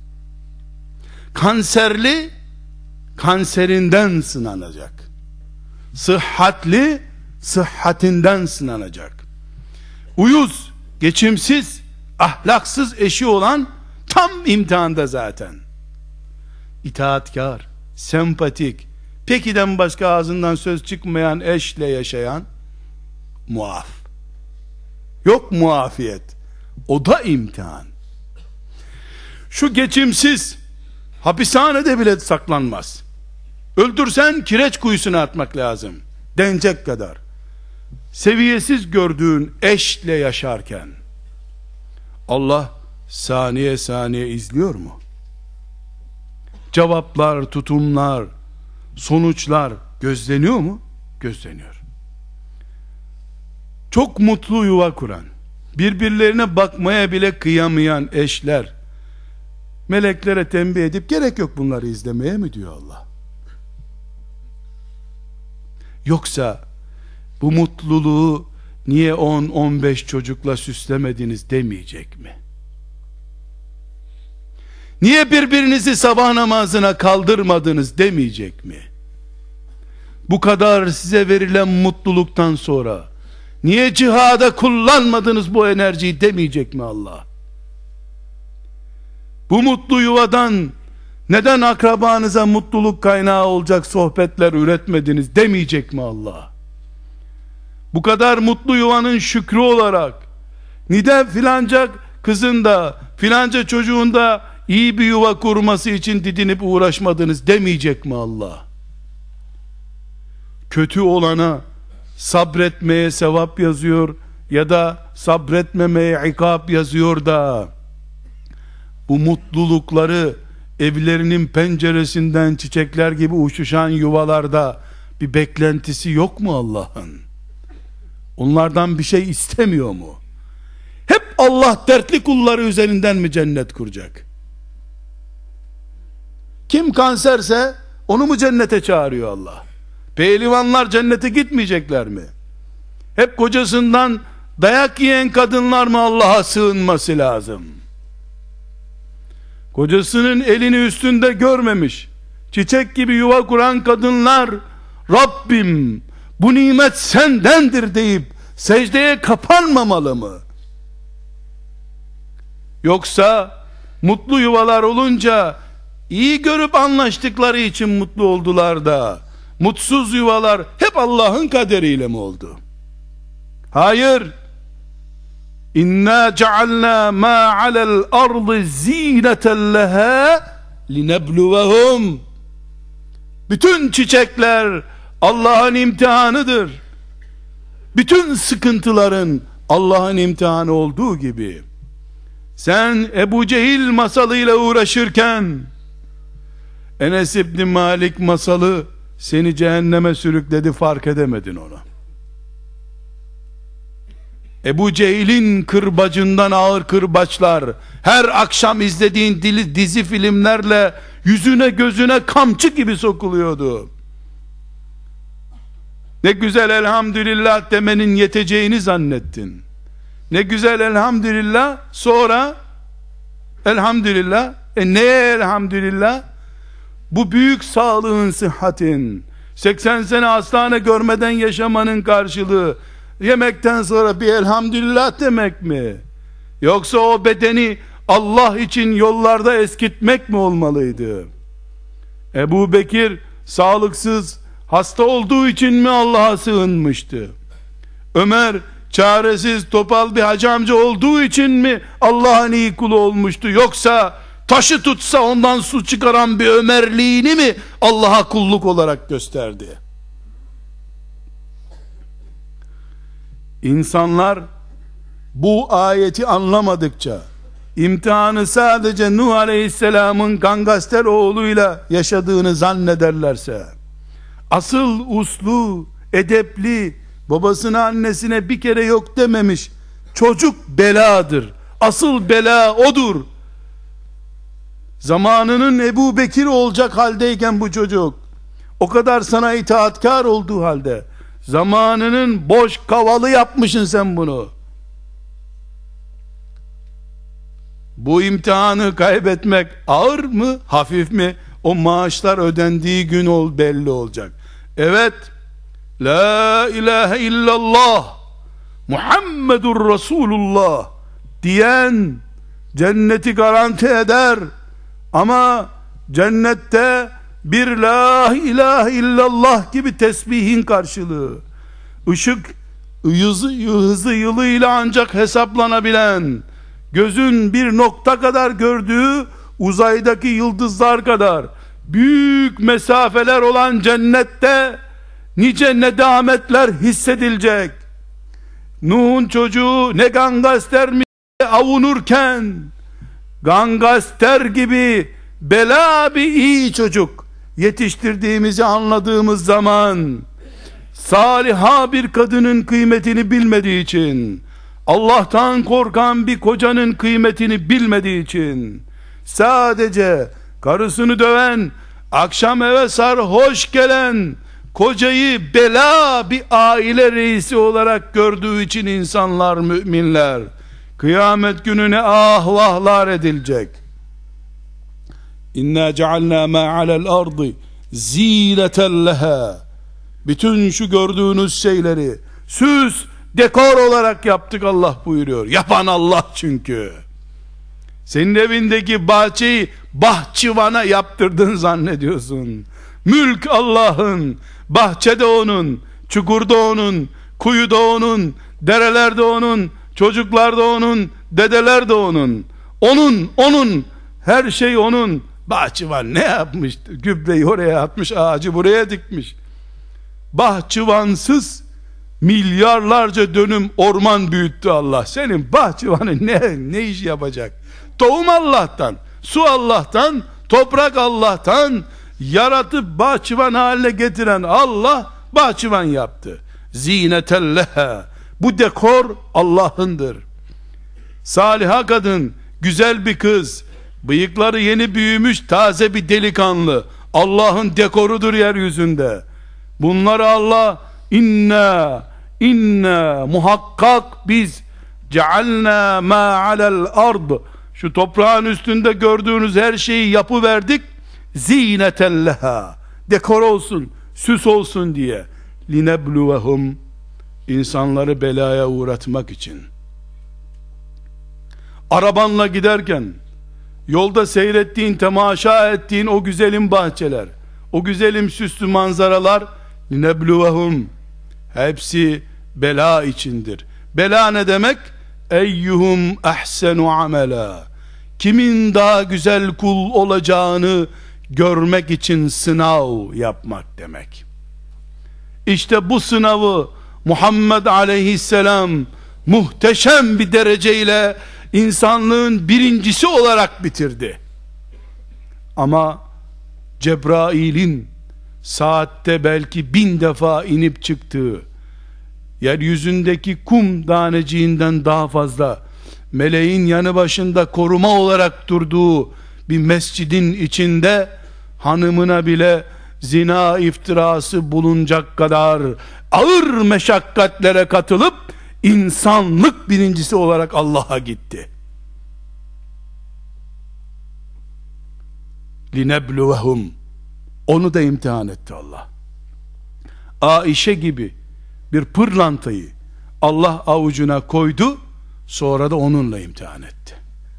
Kanserli kanserinden sınanacak. Sıhhatli sıhhatinden sınanacak. Uyuz, geçimsiz, ahlaksız eşi olan tam imtihanda zaten. İtaatkar, sempatik, pekiden başka ağzından söz çıkmayan eşle yaşayan muaf. Yok muafiyet. O da imtihan. Şu geçimsiz hapishanede bile saklanmaz. Öldürsen kireç kuyusuna atmak lazım denecek kadar. Seviyesiz gördüğün eşle yaşarken Allah saniye saniye izliyor mu? Cevaplar, tutumlar, sonuçlar gözleniyor mu? Gözleniyor. Çok mutlu yuva kuran, birbirlerine bakmaya bile kıyamayan eşler meleklere tembih edip gerek yok bunları izlemeye mi diyor Allah? Yoksa bu mutluluğu niye on on beş çocukla süslemediniz demeyecek mi? Niye birbirinizi sabah namazına kaldırmadınız demeyecek mi? Bu kadar size verilen mutluluktan sonra niye cihada kullanmadınız bu enerjiyi demeyecek mi Allah? Bu mutlu yuvadan neden akrabanıza mutluluk kaynağı olacak sohbetler üretmediniz demeyecek mi Allah? Bu kadar mutlu yuvanın şükrü olarak neden filanca kızın da filanca çocuğun da iyi bir yuva kurması için didinip uğraşmadınız demeyecek mi Allah? Kötü olana sabretmeye sevap yazıyor ya da sabretmemeye ikab yazıyor da bu mutlulukları evlerinin penceresinden çiçekler gibi uçuşan yuvalarda bir beklentisi yok mu Allah'ın? Onlardan bir şey istemiyor mu? Hep Allah dertli kulları üzerinden mi cennet kuracak? Kim kanserse onu mu cennete çağırıyor Allah? Pehlivanlar cennete gitmeyecekler mi? Hep kocasından dayak yiyen kadınlar mı Allah'a sığınması lazım? Kocasının elini üstünde görmemiş, çiçek gibi yuva kuran kadınlar, Rabbim bu nimet sendendir deyip secdeye kapanmamalı mı? Yoksa mutlu yuvalar olunca iyi görüp anlaştıkları için mutlu oldular da mutsuz yuvalar hep Allah'ın kaderiyle mi oldu? Hayır. İnna cealna ma alel ardı zineten leha linebluvehum. Bütün çiçekler Allah'ın imtihanıdır. Bütün sıkıntıların Allah'ın imtihanı olduğu gibi sen Ebu Cehil masalıyla uğraşırken Enes İbni Malik masalı seni cehenneme sürükledi, fark edemedin onu. Ebu Cehil'in kırbacından ağır kırbaçlar, her akşam izlediğin dili, dizi filmlerle yüzüne gözüne kamçı gibi sokuluyordu. Ne güzel elhamdülillah demenin yeteceğini zannettin. Ne güzel elhamdülillah, sonra elhamdülillah, e neye elhamdülillah? Bu büyük sağlığın, sıhhatin, seksen sene hastane görmeden yaşamanın karşılığı yemekten sonra bir elhamdülillah demek mi? Yoksa o bedeni Allah için yollarda eskitmek mi olmalıydı? Ebu Bekir sağlıksız, hasta olduğu için mi Allah'a sığınmıştı? Ömer çaresiz, topal bir hacı amca olduğu için mi Allah'ın iyi kulu olmuştu? Yoksa taşı tutsa ondan su çıkaran bir Ömerliğini mi Allah'a kulluk olarak gösterdi? İnsanlar bu ayeti anlamadıkça, imtihanı sadece Nuh Aleyhisselam'ın gangaster oğluyla yaşadığını zannederlerse, asıl uslu, edepli, babasına annesine bir kere yok dememiş çocuk beladır, asıl bela odur. Zamanının Ebu Bekir olacak haldeyken bu çocuk, o kadar sana itaatkar olduğu halde, zamanının boş kavalı yapmışsın sen bunu. Bu imtihanı kaybetmek ağır mı, hafif mi? O maaşlar ödendiği gün ol belli olacak. Evet, la ilahe illallah Muhammedur Resulullah diyen cenneti garanti eder. Ama cennette bir la ilahe illallah gibi tesbihin karşılığı, ışık hızı, hızı yılıyla ancak hesaplanabilen, gözün bir nokta kadar gördüğü uzaydaki yıldızlar kadar büyük mesafeler olan cennette nice nedametler hissedilecek. Nuh'un çocuğu ne gangaster mi avunurken, gangaster gibi bela bir iyi çocuk yetiştirdiğimizi anladığımız zaman, saliha bir kadının kıymetini bilmediği için, Allah'tan korkan bir kocanın kıymetini bilmediği için, sadece karısını döven, akşam eve sarhoş gelen kocayı bela bir aile reisi olarak gördüğü için insanlar, müminler, kıyamet gününe ah vahlar edilecek. İnna cealna ma alel ardı zineten leha. Bütün şu gördüğünüz şeyleri süs, dekor olarak yaptık Allah buyuruyor. Yapan Allah çünkü. Senin evindeki bahçeyi bahçıvana yaptırdın zannediyorsun. Mülk Allah'ın, bahçede onun, çukurda onun, kuyuda onun, derelerde onun, çocuklar da onun, dedeler de onun. Onun, onun, her şey onun. Bahçıvan ne yapmış? Gübreyi oraya atmış, ağacı buraya dikmiş. Bahçıvansız milyarlarca dönüm orman büyüttü Allah. Senin bahçıvanın ne, ne iş yapacak? Tohum Allah'tan, su Allah'tan, Toprak Allah'tan, yaratıp bahçıvan haline getiren Allah bahçıvan yaptı. Zinetelleha, bu dekor Allah'ındır. Saliha kadın, güzel bir kız, bıyıkları yeni büyümüş taze bir delikanlı, Allah'ın dekorudur yeryüzünde. Bunları Allah, inna inna muhakkak biz cealna ma alel ard, şu toprağın üstünde gördüğünüz her şeyi yapıverdik, zineten leha, dekor olsun, süs olsun diye, linebluvehum, insanları belaya uğratmak için. Arabanla giderken yolda seyrettiğin, temaşa ettiğin o güzelim bahçeler, o güzelim süslü manzaralar, linebluvehum, hepsi bela içindir. Bela ne demek? Eyyuhum ahsenu amela, kimin daha güzel kul olacağını görmek için sınav yapmak demek. İşte bu sınavı Muhammed aleyhisselam muhteşem bir dereceyle insanlığın birincisi olarak bitirdi. Ama Cebrail'in saatte belki bin defa inip çıktığı, yeryüzündeki kum taneciğinden daha fazla meleğin yanı başında koruma olarak durduğu bir mescidin içinde hanımına bile zina iftirası bulunacak kadar ağır meşakkatlere katılıp insanlık birincisi olarak Allah'a gitti. Linebluvehum, onu da imtihan etti Allah. Aişe gibi bir pırlantayı Allah avucuna koydu, sonra da onunla imtihan etti.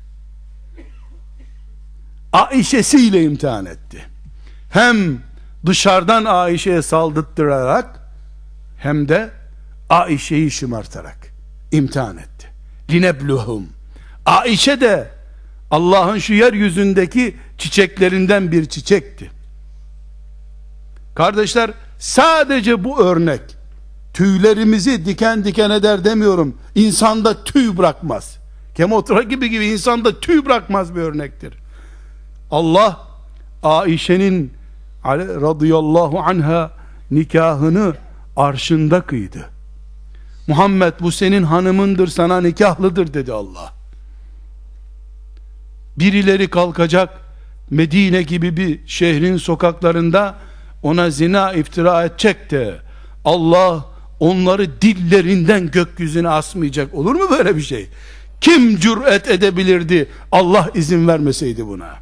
Aişesiyle imtihan etti. Hem dışarıdan Aişe'ye saldırttırarak, hem de Aişe'yi şımartarak imtihan etti. Linebluhum. Aişe de Allah'ın şu yeryüzündeki çiçeklerinden bir çiçekti. Kardeşler, sadece bu örnek tüylerimizi diken diken eder demiyorum. İnsanda tüy bırakmaz. Kemotra gibi gibi insanda tüy bırakmaz bir örnektir. Allah Aişe'nin radıyallahu anha nikahını arşında kıydı. Muhammed, bu senin hanımındır, sana nikahlıdır dedi Allah. Birileri kalkacak, Medine gibi bir şehrin sokaklarında ona zina iftira edecek de Allah onları dillerinden gökyüzüne asmayacak. Olur mu böyle bir şey? Kim cüret edebilirdi Allah izin vermeseydi buna?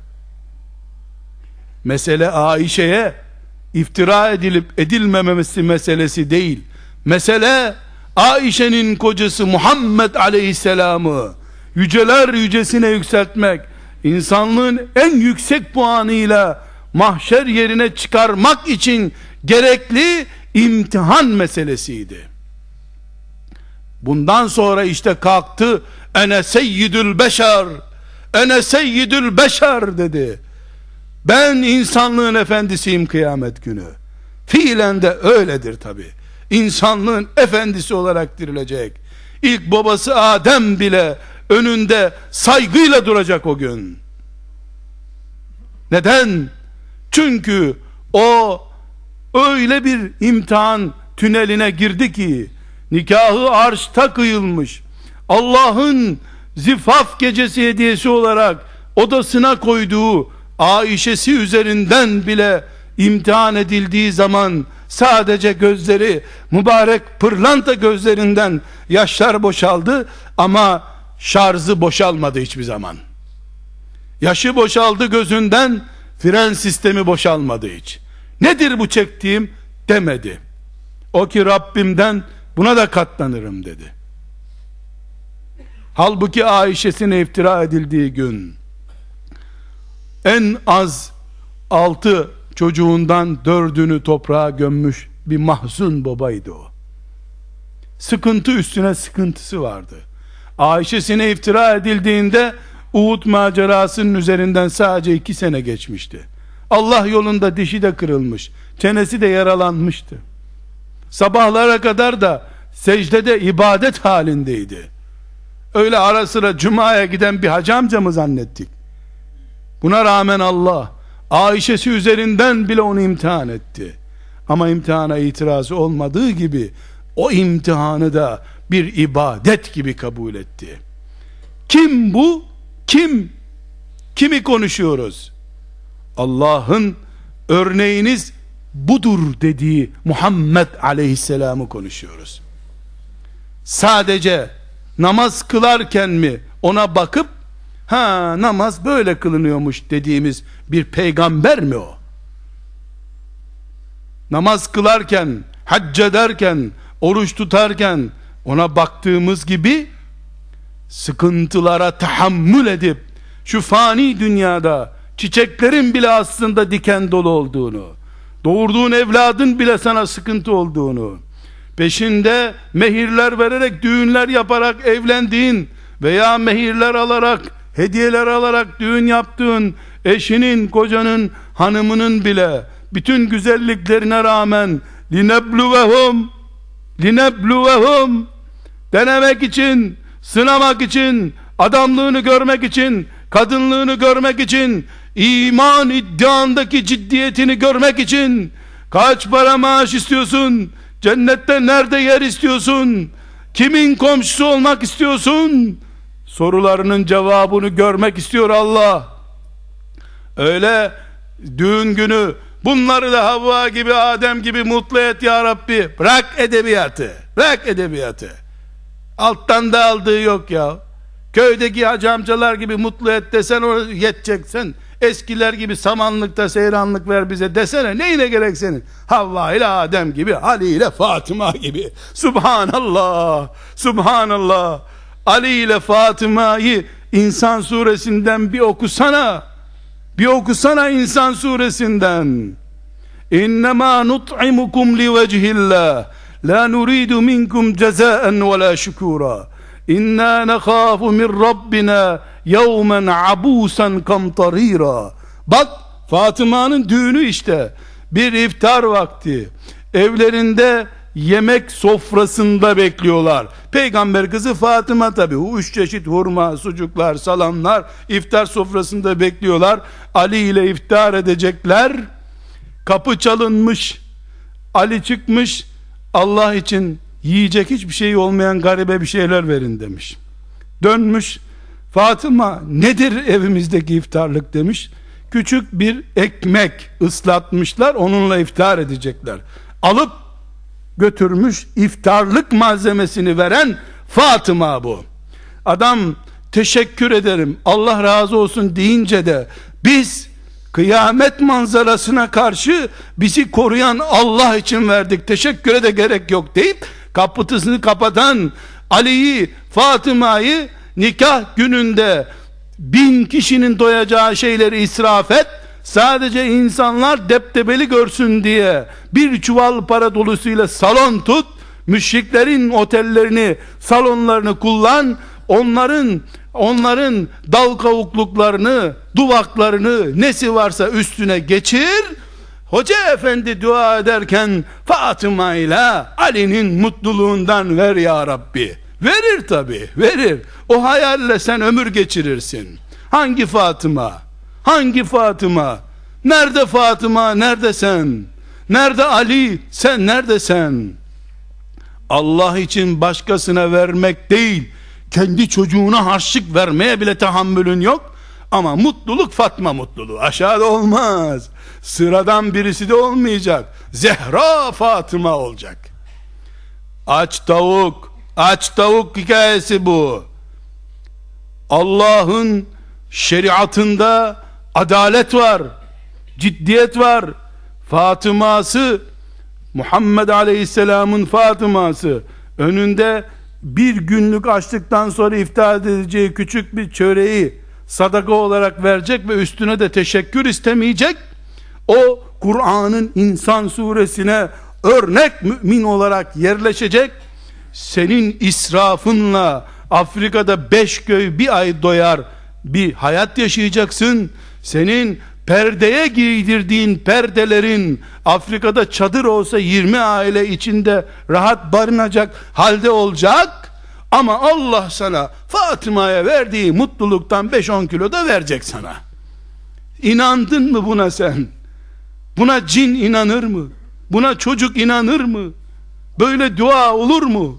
Mesele Aişe'ye iftira edilip edilmemesi meselesi değil. Mesele Aişe'nin kocası Muhammed Aleyhisselam'ı yüceler yücesine yükseltmek, insanlığın en yüksek puanıyla mahşer yerine çıkarmak için gerekli imtihan meselesiydi. Bundan sonra işte kalktı, ene seyyidül beşer, ene seyyidül beşer dedi. Ben insanlığın efendisiyim kıyamet günü. Fiilen de öyledir tabi. İnsanlığın efendisi olarak dirilecek. İlk babası Adem bile önünde saygıyla duracak o gün. Neden? Çünkü o öyle bir imtihan tüneline girdi ki, nikahı arşta kıyılmış, Allah'ın zifaf gecesi hediyesi olarak odasına koyduğu Aişe'si üzerinden bile imtihan edildiği zaman sadece gözleri, mübarek pırlanta gözlerinden yaşlar boşaldı ama şarjı boşalmadı hiçbir zaman. Yaşı boşaldı gözünden, fren sistemi boşalmadı hiç. Nedir bu çektiğim demedi. O ki Rabbimden buna da katlanırım dedi. Halbuki Aişe'sine iftira edildiği gün en az altı çocuğundan dördünü toprağa gömmüş bir mahzun babaydı o. Sıkıntı üstüne sıkıntısı vardı. Aişe'sine iftira edildiğinde Uhud macerasının üzerinden sadece iki sene geçmişti. Allah yolunda dişi de kırılmış, çenesi de yaralanmıştı. Sabahlara kadar da secdede ibadet halindeydi. Öyle ara sıra cumaya giden bir hacı amca mı zannettik? Buna rağmen Allah Ayşe'si üzerinden bile onu imtihan etti. Ama imtihana itirazı olmadığı gibi o imtihanı da bir ibadet gibi kabul etti. Kim bu? Kim? Kimi konuşuyoruz? Allah'ın örneğiniz budur dediği Muhammed Aleyhisselam'ı konuşuyoruz. Sadece namaz kılarken mi ona bakıp ha namaz böyle kılınıyormuş dediğimiz bir peygamber mi o? Namaz kılarken, hac ederken, oruç tutarken ona baktığımız gibi sıkıntılara tahammül edip şu fani dünyada çiçeklerin bile aslında diken dolu olduğunu, doğurduğun evladın bile sana sıkıntı olduğunu, peşinde mehirler vererek, düğünler yaparak evlendiğin veya mehirler alarak, hediyeler alarak düğün yaptığın eşinin, kocanın, hanımının bile bütün güzelliklerine rağmen linebluvehum linebluvehum denemek için, sınamak için, adamlığını görmek için, kadınlığını görmek için, iman iddiandaki ciddiyetini görmek için, kaç para maaş istiyorsun, cennette nerede yer istiyorsun, kimin komşusu olmak istiyorsun sorularının cevabını görmek istiyor Allah. Öyle düğün günü bunları da Havva gibi, Adem gibi mutlu et ya Rabbi. Bırak edebiyatı, bırak edebiyatı. Alttan da aldığı yok ya. Köydeki hacı amcalar gibi mutlu et desen o yeteceksen, eskiler gibi samanlıkta seyranlık ver bize desene, neyine gerek senin? Havva ile Adem gibi, Ali ile Fatıma gibi. Subhanallah, Subhanallah. Ali ile Fatıma'yı İnsan suresinden bir okusana, bir okusana İnsan suresinden. İnnemâ nut'imukum li vecihillah la nuridu minkum cezaen ve la şükûrâ İnna nekhafu min Rabbina yevmen abusan kamtarira. Bak, Fatıma'nın düğünü işte. Bir iftar vakti. Evlerinde yemek sofrasında bekliyorlar. Peygamber kızı Fatıma tabi. Üç çeşit hurma, sucuklar, salamlar iftar sofrasında bekliyorlar. Ali ile iftar edecekler. Kapı çalınmış. Ali çıkmış. Allah için yiyecek hiçbir şey olmayan garibe bir şeyler verin demiş. Dönmüş, Fatıma nedir evimizdeki iftarlık demiş. Küçük bir ekmek ıslatmışlar, onunla iftar edecekler. Alıp götürmüş, iftarlık malzemesini veren Fatıma bu. Adam teşekkür ederim, Allah razı olsun deyince de biz kıyamet manzarasına karşı bizi koruyan Allah için verdik, teşekküre de gerek yok deyip kapısını kapatan Ali'yi, Fatıma'yı nikah gününde bin kişinin doyacağı şeyleri israf et, sadece insanlar deptebeli görsün diye bir çuval para dolusuyla salon tut, müşriklerin otellerini, salonlarını kullan, onların onların dal kavukluklarını, duvaklarını, nesi varsa üstüne geçir. Hoca efendi dua ederken Fatıma ile Ali'nin mutluluğundan ver ya Rabbi. Verir tabi, verir. O hayalle sen ömür geçirirsin. Hangi Fatıma? Hangi Fatıma? Nerede Fatıma? Nerede sen? Nerede Ali? Sen neredesin? Allah için başkasına vermek değil, kendi çocuğuna harçlık vermeye bile tahammülün yok. Ama mutluluk Fatma mutluluğu. Aşağıda olmaz. Sıradan birisi de olmayacak. Zehra Fatıma olacak. Aç tavuk, aç tavuk hikayesi bu. Allah'ın şeriatında adalet var, ciddiyet var. Fatıma'sı, Muhammed Aleyhisselam'ın Fatıma'sı, önünde bir günlük açlıktan sonra iftar edeceği küçük bir çöreği sadaka olarak verecek ve üstüne de teşekkür istemeyecek. O Kur'an'ın İnsan suresine örnek mümin olarak yerleşecek. Senin israfınla Afrika'da beş köy bir ay doyar bir hayat yaşayacaksın. Senin perdeye giydirdiğin perdelerin Afrika'da çadır olsa yirmi aile içinde rahat barınacak halde olacak. Ama Allah sana Fatıma'ya verdiği mutluluktan beş on kilo da verecek sana. İnandın mı buna sen? Buna cin inanır mı? Buna çocuk inanır mı? Böyle dua olur mu?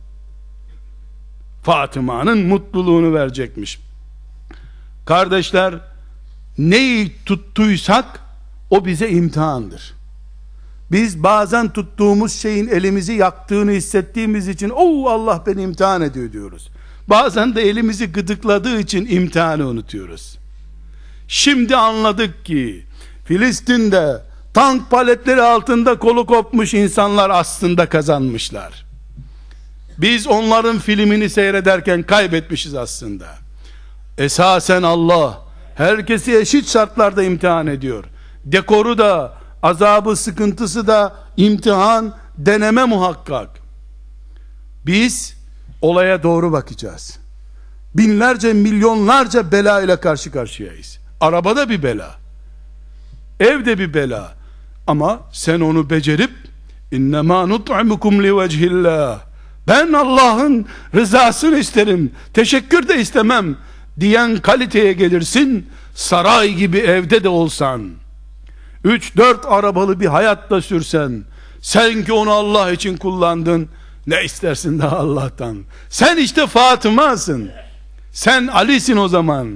Fatıma'nın mutluluğunu verecekmiş. Kardeşler, neyi tuttuysak o bize imtihandır. Biz bazen tuttuğumuz şeyin elimizi yaktığını hissettiğimiz için "Oo, Allah beni imtihan ediyor" diyoruz. Bazen de elimizi gıdıkladığı için imtihanı unutuyoruz. Şimdi anladık ki Filistin'de tank paletleri altında kolu kopmuş insanlar aslında kazanmışlar. Biz onların filmini seyrederken kaybetmişiz aslında. Esasen Allah herkesi eşit şartlarda imtihan ediyor. Dekoru da, azabı, sıkıntısı da imtihan, deneme muhakkak. Biz olaya doğru bakacağız. Binlerce, milyonlarca bela ile karşı karşıyayız. Arabada bir bela, evde bir bela, ama sen onu becerip "İnnemâ nut'imukum livecihillah", ben Allah'ın rızasını isterim, teşekkür de istemem diyen kaliteye gelirsin. Saray gibi evde de olsan, üç dört arabalı bir hayatta sürsen, sen ki onu Allah için kullandın, ne istersin daha Allah'tan? Sen işte Fatıma'sın, sen Ali'sin o zaman.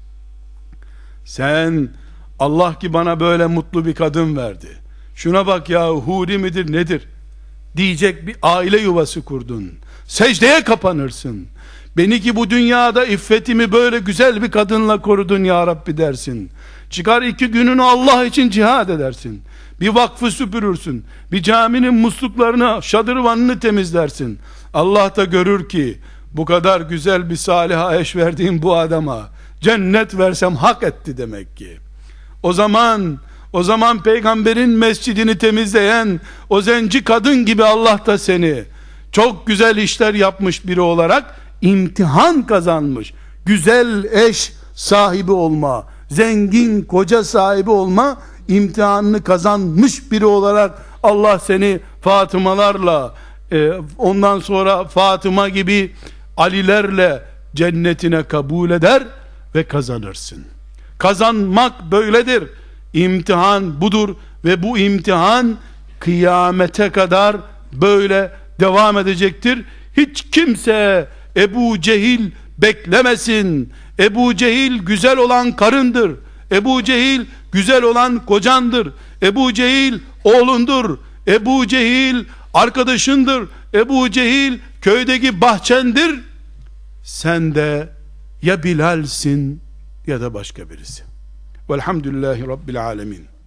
Sen, Allah ki bana böyle mutlu bir kadın verdi, şuna bak ya, huri midir nedir diyecek bir aile yuvası kurdun. Secdeye kapanırsın. Beni ki bu dünyada iffetimi böyle güzel bir kadınla korudun ya Rabbi dersin. Çıkar iki gününü Allah için cihad edersin. Bir vakfı süpürürsün. Bir caminin musluklarını, şadırvanını temizlersin. Allah da görür ki bu kadar güzel bir saliha eş verdiğim bu adama cennet versem hak etti demek ki. O zaman o zaman peygamberin mescidini temizleyen o zenci kadın gibi Allah da seni çok güzel işler yapmış biri olarak imtihan kazanmış, güzel eş sahibi olma, zengin koca sahibi olma imtihanını kazanmış biri olarak Allah seni Fatımalarla, e, ondan sonra Fatıma gibi Alilerle cennetine kabul eder ve kazanırsın. Kazanmak böyledir. İmtihan budur ve bu imtihan kıyamete kadar böyle devam edecektir. Hiç kimse Ebu Cehil beklemesin. Ebu Cehil güzel olan karındır. Ebu Cehil güzel olan kocandır. Ebu Cehil oğlundur. Ebu Cehil arkadaşındır. Ebu Cehil köydeki bahçendir. Sen de ya Bilal'sin ya da başka birisi. Velhamdülillahi Rabbil alemin.